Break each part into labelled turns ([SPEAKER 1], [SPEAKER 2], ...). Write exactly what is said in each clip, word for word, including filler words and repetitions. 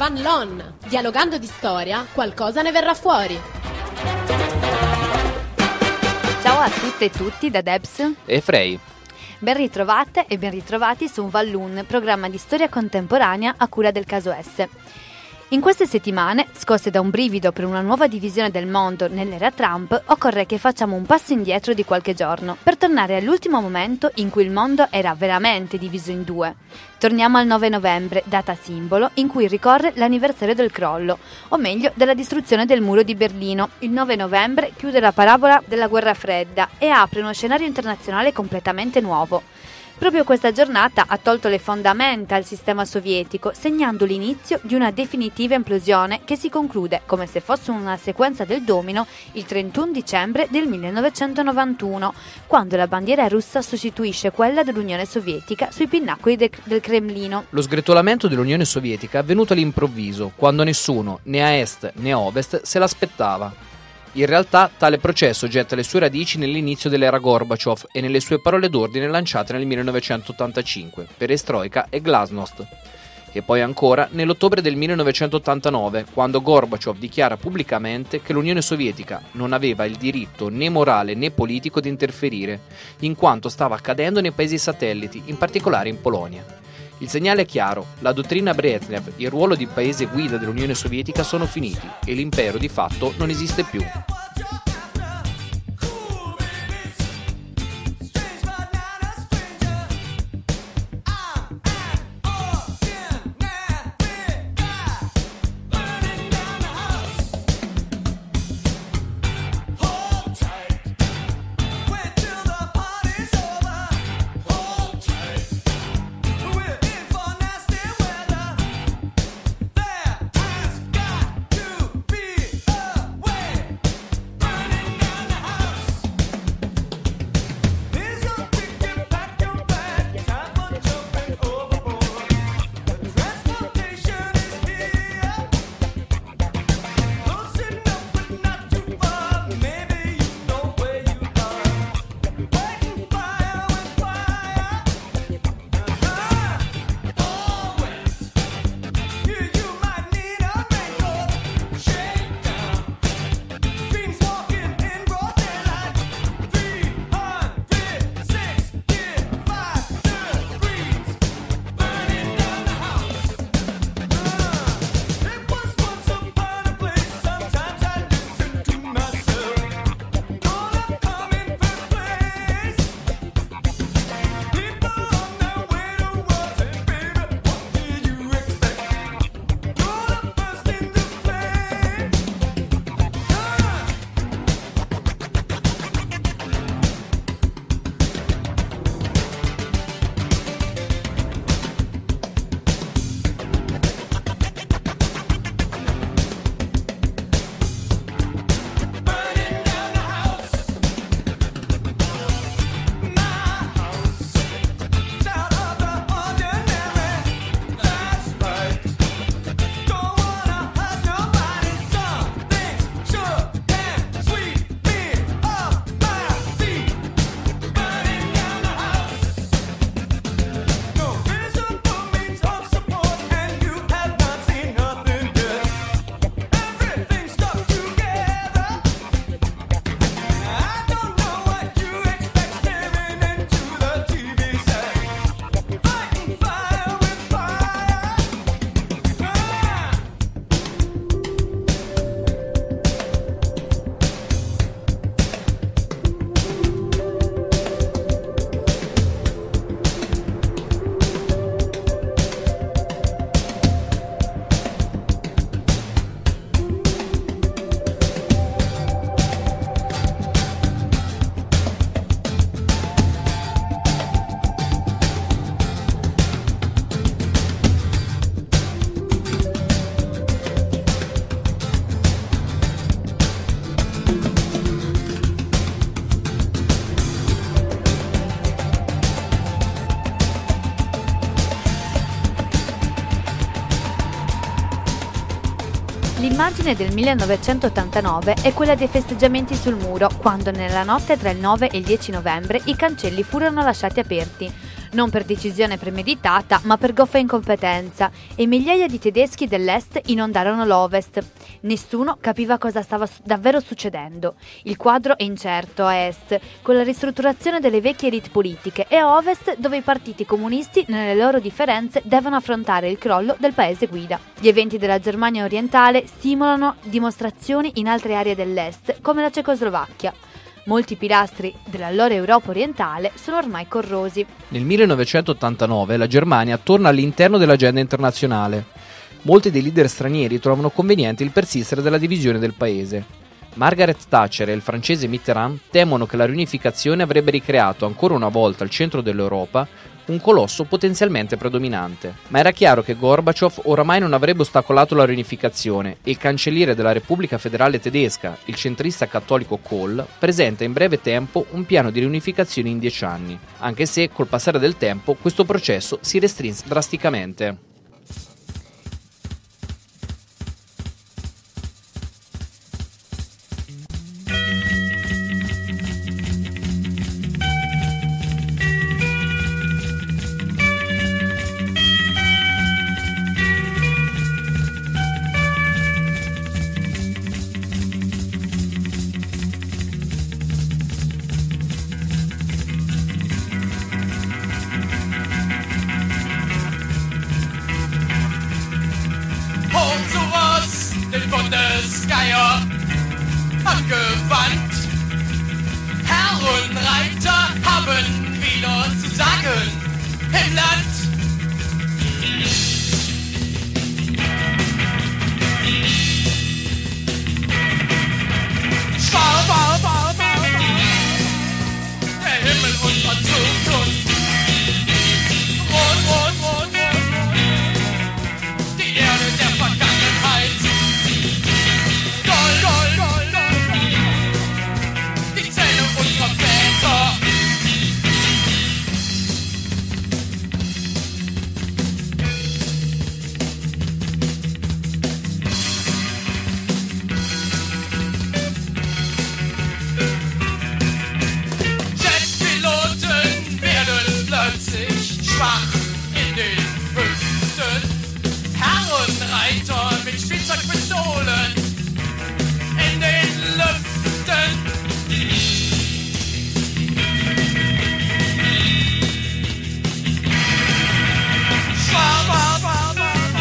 [SPEAKER 1] Van Loan. Dialogando di storia, qualcosa ne verrà fuori.
[SPEAKER 2] Ciao a tutte e tutti da Debs
[SPEAKER 3] e Frey.
[SPEAKER 2] Ben ritrovate e ben ritrovati su Van Loan, programma di storia contemporanea a cura del Caso S. In queste settimane, scosse da un brivido per una nuova divisione del mondo nell'era Trump, occorre che facciamo un passo indietro di qualche giorno, per tornare all'ultimo momento in cui il mondo era veramente diviso in due. Torniamo al nove novembre, data simbolo, in cui ricorre l'anniversario del crollo, o meglio della distruzione del muro di Berlino. Il nove novembre chiude la parabola della guerra fredda e apre uno scenario internazionale completamente nuovo. Proprio questa giornata ha tolto le fondamenta al sistema sovietico, segnando l'inizio di una definitiva implosione che si conclude, come se fosse una sequenza del domino, il trentuno dicembre del millenovecentonovantuno, quando la bandiera russa sostituisce quella dell'Unione Sovietica sui pinnacoli de- del Cremlino.
[SPEAKER 3] Lo sgretolamento dell'Unione Sovietica è avvenuto all'improvviso, quando nessuno, né a est né a ovest, se l'aspettava. In realtà tale processo getta le sue radici nell'inizio dell'era Gorbaciov e nelle sue parole d'ordine lanciate nel millenovecentottantacinque, perestroika e glasnost, e poi ancora nell'ottobre del millenovecentottantanove, quando Gorbaciov dichiara pubblicamente che l'Unione Sovietica non aveva il diritto né morale né politico di interferire, in quanto stava accadendo nei paesi satelliti, in particolare in Polonia. Il segnale è chiaro, la dottrina Brezhnev e il ruolo di paese guida dell'Unione Sovietica sono finiti e l'impero di fatto non esiste più.
[SPEAKER 2] L'immagine del millenovecentottantanove è quella dei festeggiamenti sul muro, quando nella notte tra il nove e il dieci novembre i cancelli furono lasciati aperti. non per decisione premeditata, ma per goffa incompetenza, e migliaia di tedeschi dell'est inondarono l'ovest. Nessuno capiva cosa stava su- davvero succedendo. Il quadro è incerto a est, con la ristrutturazione delle vecchie elite politiche, e a ovest, dove i partiti comunisti, nelle loro differenze, devono affrontare il crollo del paese guida. Gli eventi della Germania orientale stimolano dimostrazioni in altre aree dell'est, come la Cecoslovacchia. Molti pilastri dell'allora Europa orientale sono ormai corrosi.
[SPEAKER 3] Nel millenovecentottantanove la Germania torna all'interno dell'agenda internazionale. Molti dei leader stranieri trovano conveniente il persistere della divisione del paese. Margaret Thatcher e il francese Mitterrand temono che la riunificazione avrebbe ricreato ancora una volta al centro dell'Europa un colosso potenzialmente predominante. Ma era chiaro che Gorbaciov oramai non avrebbe ostacolato la riunificazione e il cancelliere della Repubblica Federale Tedesca, il centrista cattolico Kohl, presenta in breve tempo un piano di riunificazione in dieci anni, anche se col passare del tempo questo processo si restrinse drasticamente.
[SPEAKER 4] Bundesgeier angewandt. Herr und Reiter haben wieder zu sagen im Land. Schwarz, schwarz, schwarz, der Himmel unserer Zukunft. Rot, rot, rot, rot, rot, die Erde der Vergangenheit. Gold, gold, gold, gold, die Zähne unserer Väter. Jetpiloten werden plötzlich schwach in den Hüften. Herrenreiter mit Spielzeugpistolen in den Lüften. Schwarz, schwarz, schwarz,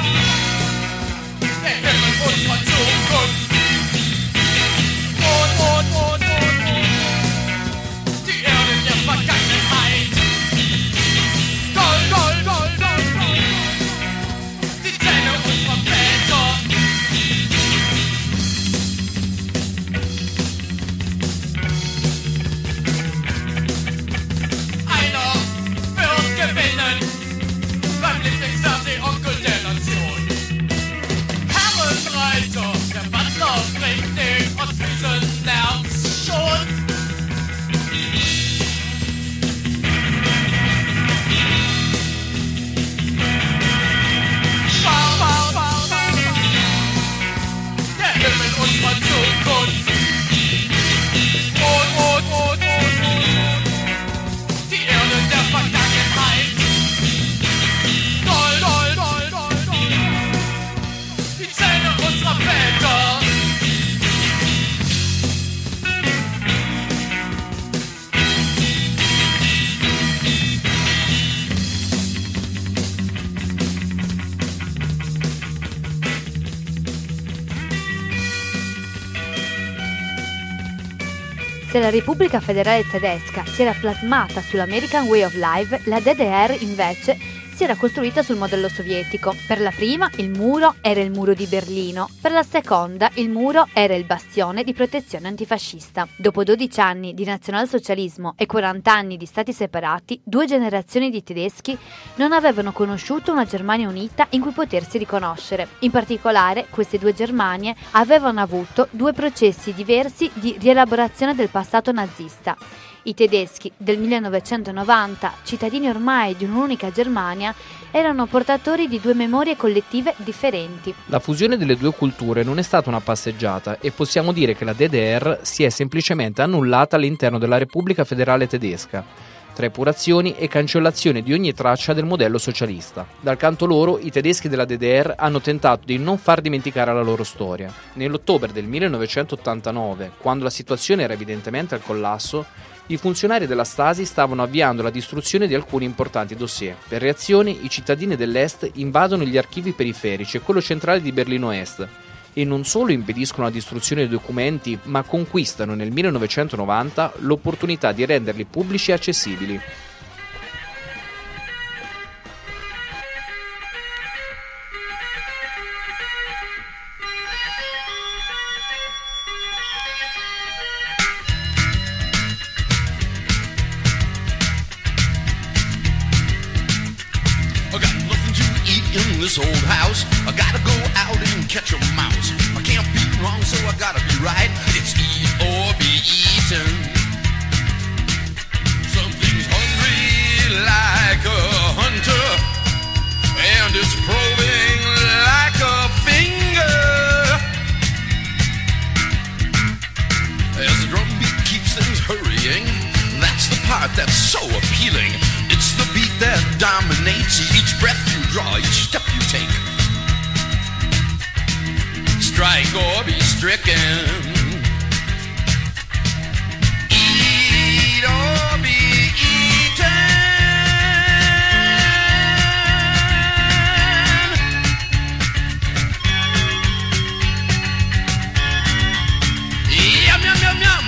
[SPEAKER 4] der Himmel unserer Zukunft. Rot, rot, rot, rot, rot, die Erde der Vergangenheit. Gold, gold, gold, gold, gold, die Zähne unserer Väter. Einer wird gewinnen beim Lieblingsfernsehonkel der Nation. Herrenreiter, der Butler bringt den Ostfriesen lernt's schon. Schwarz, schwarz, schwarz, schwarz, der Himmel unserer Zukunft. Rot, rot, rot, rot, rot, die Erde der Vergangenheit. Gold, gold, gold, gold, gold, die Zähne unserer Väter.
[SPEAKER 2] Se la Repubblica Federale Tedesca si era plasmata sull'American Way of Life, la D D R invece si era costruita sul modello sovietico. Per la prima il muro era il muro di Berlino, per la seconda il muro era il bastione di protezione antifascista. Dopo dodici anni di nazionalsocialismo e quaranta anni di stati separati, due generazioni di tedeschi non avevano conosciuto una Germania unita in cui potersi riconoscere. In particolare, queste due Germanie avevano avuto due processi diversi di rielaborazione del passato nazista. I tedeschi del millenovecentonovanta, cittadini ormai di un'unica Germania, erano portatori di due memorie collettive differenti.
[SPEAKER 3] La fusione delle due culture non è stata una passeggiata e possiamo dire che la D D R si è semplicemente annullata all'interno della Repubblica Federale Tedesca. tra epurazioni e cancellazione di ogni traccia del modello socialista. Dal canto loro, i tedeschi della D D R hanno tentato di non far dimenticare la loro storia. Nell'ottobre del millenovecentottantanove, quando la situazione era evidentemente al collasso, i funzionari della Stasi stavano avviando la distruzione di alcuni importanti dossier. Per reazione, i cittadini dell'Est invadono gli archivi periferici e quello centrale di Berlino Est e non solo impediscono la distruzione dei documenti, ma conquistano nel millenovecentonovanta l'opportunità di renderli pubblici e accessibili.
[SPEAKER 5] In this old house, I gotta go out and catch a mouse. I can't be wrong, so I gotta be right. It's eat or be eaten. Something's hungry like a hunter, and it's probing like a finger. As the drum beat keeps things hurrying, that's the part that's so appealing. It's the beat that dominates each breath you draw, each step you take. Strike or be stricken. Eat or be eaten. Yum, yum, yum, yum.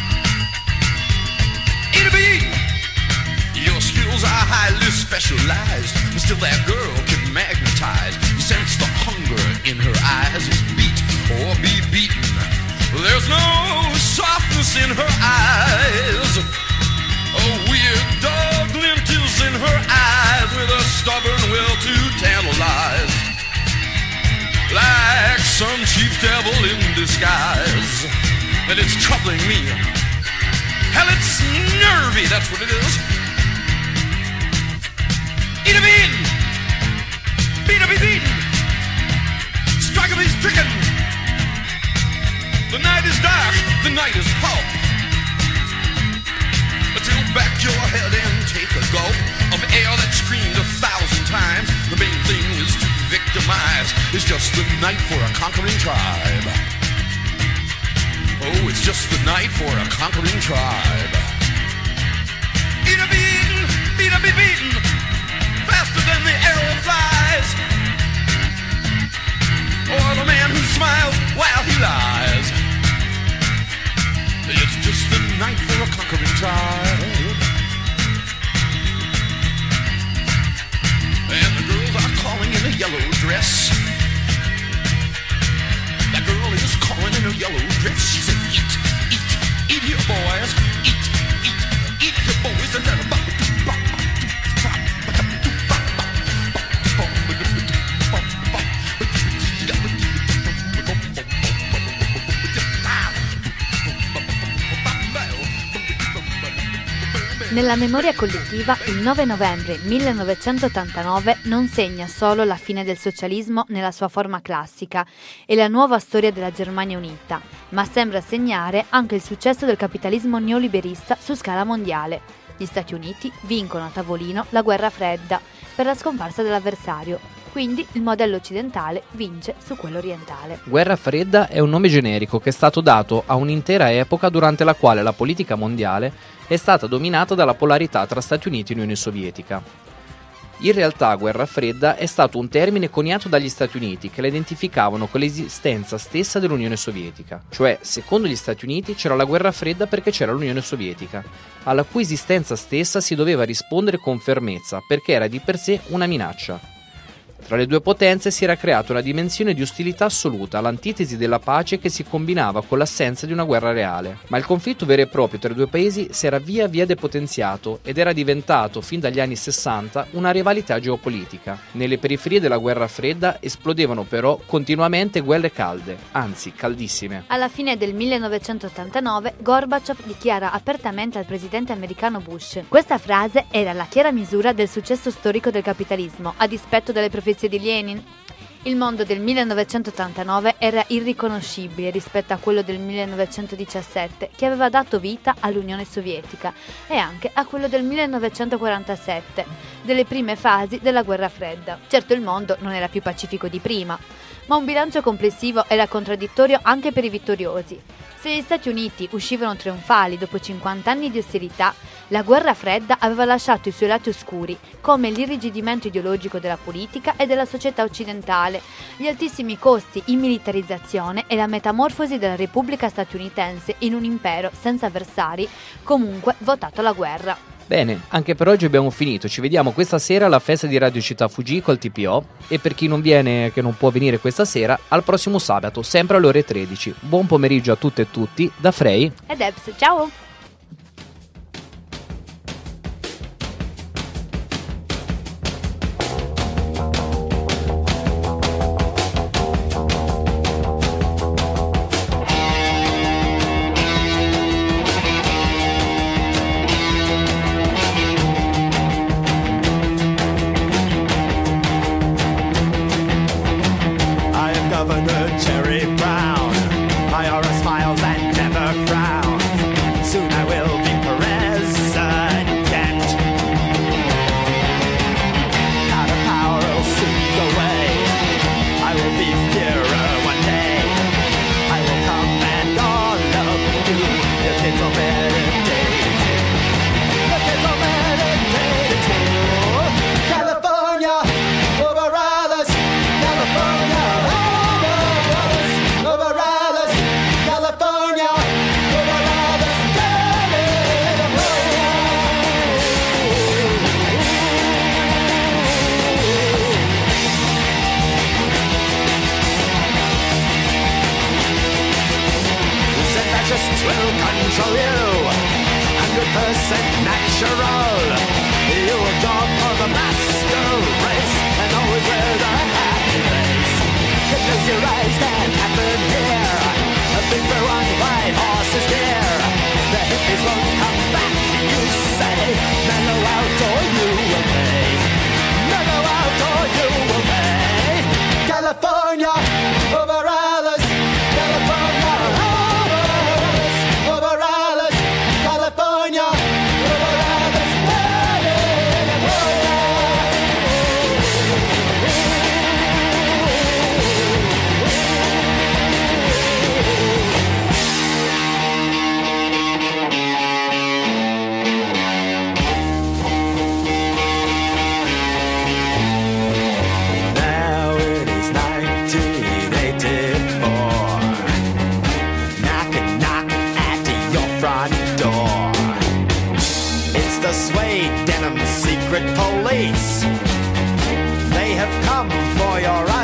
[SPEAKER 5] Eat or be eaten. Your skills are highly specialized, but still that girl can magnetize. You sense the hunger in her eyes. It's beat or be beaten. There's no softness in her eyes. A weird dog glint is in her eyes, with a stubborn will to tantalize. Like some cheap devil in disguise. And it's troubling me. Hell, it's nervy, that's what it is. Eat a bean! Beat a be beaten! Strike a be stricken! The night is dark, the night is pulp. Tilt back your head and take a gulp of air that screamed a thousand times. The main thing is to victimize. It's just the night for a conquering tribe. Oh, it's just the night for a conquering tribe. Eat a beaten, beat a be beaten, faster than the arrow flies, or the man who smiles while he lies. It's just the night for a conquering tribe. And the girls are calling in a yellow dress. That girl is calling in a yellow dress. She said, eat, eat, eat here, boys. Eat, eat, eat here, boys. And then about
[SPEAKER 2] Nella memoria collettiva, il nove novembre millenovecentottantanove non segna solo la fine del socialismo nella sua forma classica e la nuova storia della Germania unita, ma sembra segnare anche il successo del capitalismo neoliberista su scala mondiale. Gli Stati Uniti vincono a tavolino la guerra fredda per la scomparsa dell'avversario, quindi il modello occidentale vince su quello orientale.
[SPEAKER 3] Guerra fredda è un nome generico che è stato dato a un'intera epoca durante la quale la politica mondiale è stata dominata dalla polarità tra Stati Uniti e Unione Sovietica. In realtà guerra fredda è stato un termine coniato dagli Stati Uniti che la identificavano con l'esistenza stessa dell'Unione Sovietica. Cioè, secondo gli Stati Uniti c'era la guerra fredda perché c'era l'Unione Sovietica, alla cui esistenza stessa si doveva rispondere con fermezza perché era di per sé una minaccia. Tra le due potenze si era creata una dimensione di ostilità assoluta, l'antitesi della pace che si combinava con l'assenza di una guerra reale. Ma il conflitto vero e proprio tra i due paesi si era via via depotenziato ed era diventato, fin dagli anni sessanta, una rivalità geopolitica. Nelle periferie della guerra fredda esplodevano però continuamente guerre calde, anzi caldissime.
[SPEAKER 2] Alla fine del millenovecentottantanove, Gorbaciov dichiara apertamente al presidente americano Bush: questa frase era la chiara misura del successo storico del capitalismo, a dispetto delle profezie di Lenin. Il mondo del millenovecentottantanove era irriconoscibile rispetto a quello del millenovecentodiciassette, che aveva dato vita all'Unione Sovietica, e anche a quello del millenovecentoquarantasette, delle prime fasi della Guerra Fredda. Certo, il mondo non era più pacifico di prima, ma un bilancio complessivo era contraddittorio anche per i vittoriosi. Se gli Stati Uniti uscivano trionfali dopo cinquanta anni di ostilità, la Guerra Fredda aveva lasciato i suoi lati oscuri, come l'irrigidimento ideologico della politica e della società occidentale, gli altissimi costi in militarizzazione e la metamorfosi della Repubblica statunitense in un impero senza avversari, comunque votato alla guerra.
[SPEAKER 3] Bene, anche per oggi abbiamo finito. Ci vediamo questa sera alla festa di Radio Città Fuji col T P O, e per chi non viene, che non può venire questa sera, al prossimo sabato, sempre alle ore tredici. Buon pomeriggio a tutte e tutti da Frey
[SPEAKER 2] e Debs. Ciao!
[SPEAKER 6] Governor Jerry Brown, I R S files and never frown. Soon I will be president. Out of power will soon go away. I will be Führer one day. I will command all of you. The kids will meditate. The kids will meditate too. California, over others. California. Just will control you, one hundred percent natural. You will jog for the master race and always wear the happy face. To close your eyes, can happen here. A big blue on white horse is dear. The hippies won't come back, you say. Mellow out or you will pay. Mellow out or you will pay. California, over others. California, over others. California, over others. Now it is nineteen eighty-four. Knocking, knocking at your front door. It's the Suede Denim Secret Police. They have come for your